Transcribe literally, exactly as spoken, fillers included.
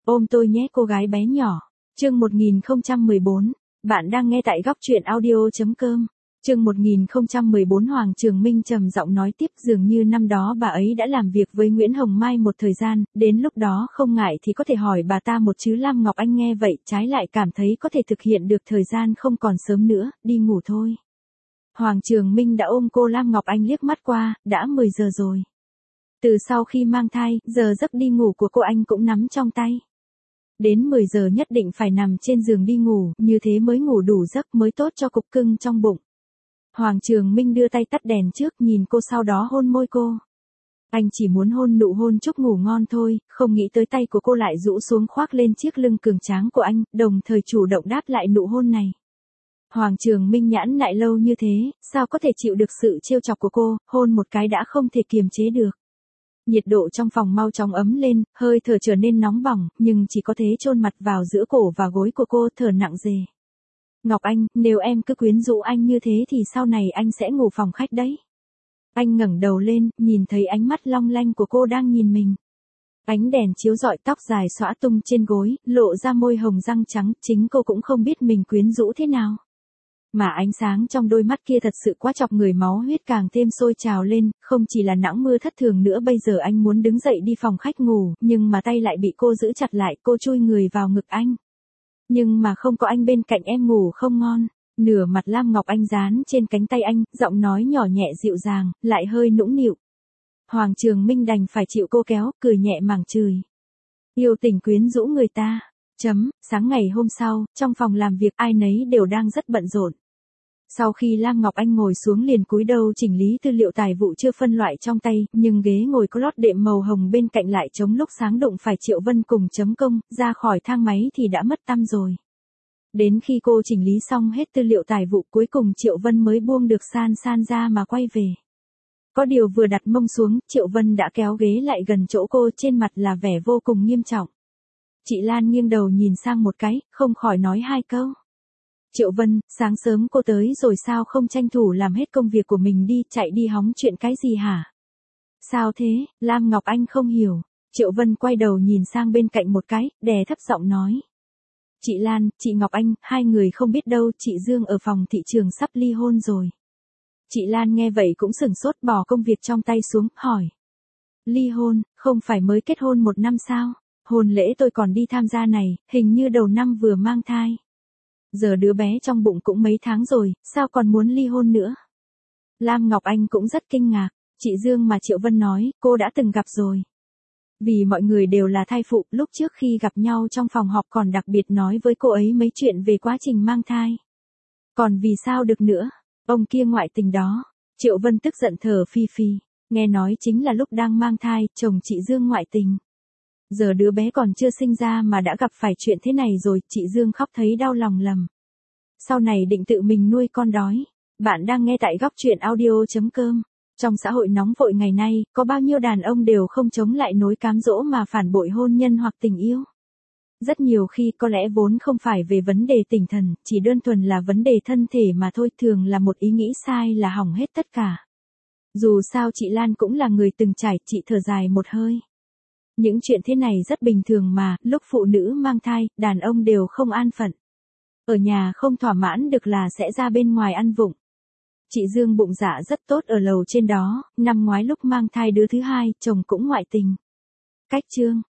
Ôm tôi nhé cô gái bé nhỏ. Chương một nghìn không trăm mười bốn. Bạn đang nghe tại góc truyện audio.com. Chương một nghìn không trăm mười bốn. Hoàng Trường Minh trầm giọng nói tiếp, dường như năm đó bà ấy đã làm việc với Nguyễn Hồng Mai một thời gian, đến lúc đó không ngại thì có thể hỏi bà ta một chứ. Lam Ngọc Anh nghe vậy trái lại cảm thấy có thể thực hiện được, thời gian không còn sớm nữa, đi ngủ thôi. Hoàng Trường Minh đã ôm cô Lam Ngọc Anh liếc mắt qua, đã mười giờ rồi. Từ sau khi mang thai, giờ giấc đi ngủ của cô anh cũng nắm trong tay. Đến mười giờ nhất định phải nằm trên giường đi ngủ, như thế mới ngủ đủ giấc, mới tốt cho cục cưng trong bụng. Hoàng Trường Minh đưa tay tắt đèn trước, nhìn cô sau đó hôn môi cô. Anh chỉ muốn hôn nụ hôn chúc ngủ ngon thôi, không nghĩ tới tay của cô lại rũ xuống khoác lên chiếc lưng cường tráng của anh, đồng thời chủ động đáp lại nụ hôn này. Hoàng Trường Minh nhãn nại lâu như thế, sao có thể chịu được sự trêu chọc của cô, hôn một cái đã không thể kiềm chế được. Nhiệt độ trong phòng mau chóng ấm lên, hơi thở trở nên nóng bỏng, nhưng chỉ có thế chôn mặt vào giữa cổ và gối của cô, thở nặng nề. Ngọc Anh, nếu em cứ quyến rũ anh như thế thì sau này anh sẽ ngủ phòng khách đấy. Anh ngẩng đầu lên, nhìn thấy ánh mắt long lanh của cô đang nhìn mình. Ánh đèn chiếu rọi, tóc dài xõa tung trên gối, lộ ra môi hồng răng trắng, chính cô cũng không biết mình quyến rũ thế nào. Mà ánh sáng trong đôi mắt kia thật sự quá chọc người, máu huyết càng thêm sôi trào lên, không chỉ là nắng mưa thất thường nữa. Bây giờ anh muốn đứng dậy đi phòng khách ngủ, nhưng mà tay lại bị cô giữ chặt lại, cô chui người vào ngực anh. Nhưng mà không có anh bên cạnh em ngủ không ngon. Nửa mặt Lam Ngọc Anh dán trên cánh tay anh, giọng nói nhỏ nhẹ dịu dàng, lại hơi nũng nịu. Hoàng Trường Minh đành phải chịu cô kéo, cười nhẹ mảng chửi. Yêu tình quyến rũ người ta. Chấm, sáng ngày hôm sau, trong phòng làm việc ai nấy đều đang rất bận rộn. Sau khi Lam Ngọc Anh ngồi xuống liền cúi đầu chỉnh lý tư liệu tài vụ chưa phân loại trong tay, nhưng ghế ngồi có lót đệm màu hồng bên cạnh lại trống, lúc sáng đụng phải Triệu Vân cùng chấm công, ra khỏi thang máy thì đã mất tăm rồi. Đến khi cô chỉnh lý xong hết tư liệu tài vụ, cuối cùng Triệu Vân mới buông được san san ra mà quay về. Có điều vừa đặt mông xuống, Triệu Vân đã kéo ghế lại gần chỗ cô, trên mặt là vẻ vô cùng nghiêm trọng. Chị Lan nghiêng đầu nhìn sang một cái, không khỏi nói hai câu. Triệu Vân, sáng sớm cô tới rồi sao không tranh thủ làm hết công việc của mình đi, chạy đi hóng chuyện cái gì hả? Sao thế? Lam Ngọc Anh không hiểu. Triệu Vân quay đầu nhìn sang bên cạnh một cái, đè thấp giọng nói. Chị Lan, chị Ngọc Anh, hai người không biết đâu, chị Dương ở phòng thị trường sắp ly hôn rồi. Chị Lan nghe vậy cũng sửng sốt, bỏ công việc trong tay xuống, hỏi. Ly hôn, không phải mới kết hôn một năm sao? Hôn lễ tôi còn đi tham gia này, hình như đầu năm vừa mang thai. Giờ đứa bé trong bụng cũng mấy tháng rồi, sao còn muốn ly hôn nữa? Lam Ngọc Anh cũng rất kinh ngạc, chị Dương mà Triệu Vân nói, cô đã từng gặp rồi. Vì mọi người đều là thai phụ, lúc trước khi gặp nhau trong phòng họp còn đặc biệt nói với cô ấy mấy chuyện về quá trình mang thai. Còn vì sao được nữa, ông kia ngoại tình đó. Triệu Vân tức giận thở phì phì, nghe nói chính là lúc đang mang thai, chồng chị Dương ngoại tình. Giờ đứa bé còn chưa sinh ra mà đã gặp phải chuyện thế này rồi, chị Dương khóc thấy đau lòng lầm. Sau này định tự mình nuôi con đói. Bạn đang nghe tại góc truyện audio.com. Trong xã hội nóng vội ngày nay, có bao nhiêu đàn ông đều không chống lại nỗi cám dỗ mà phản bội hôn nhân hoặc tình yêu. Rất nhiều khi có lẽ vốn không phải về vấn đề tinh thần, chỉ đơn thuần là vấn đề thân thể mà thôi, thường là một ý nghĩ sai là hỏng hết tất cả. Dù sao chị Lan cũng là người từng trải, chị thở dài một hơi. Những chuyện thế này rất bình thường mà, lúc phụ nữ mang thai, đàn ông đều không an phận. Ở nhà không thỏa mãn được là sẽ ra bên ngoài ăn vụng. Chị Dương bụng dạ rất tốt ở lầu trên đó, năm ngoái lúc mang thai đứa thứ hai, chồng cũng ngoại tình. Cách chương,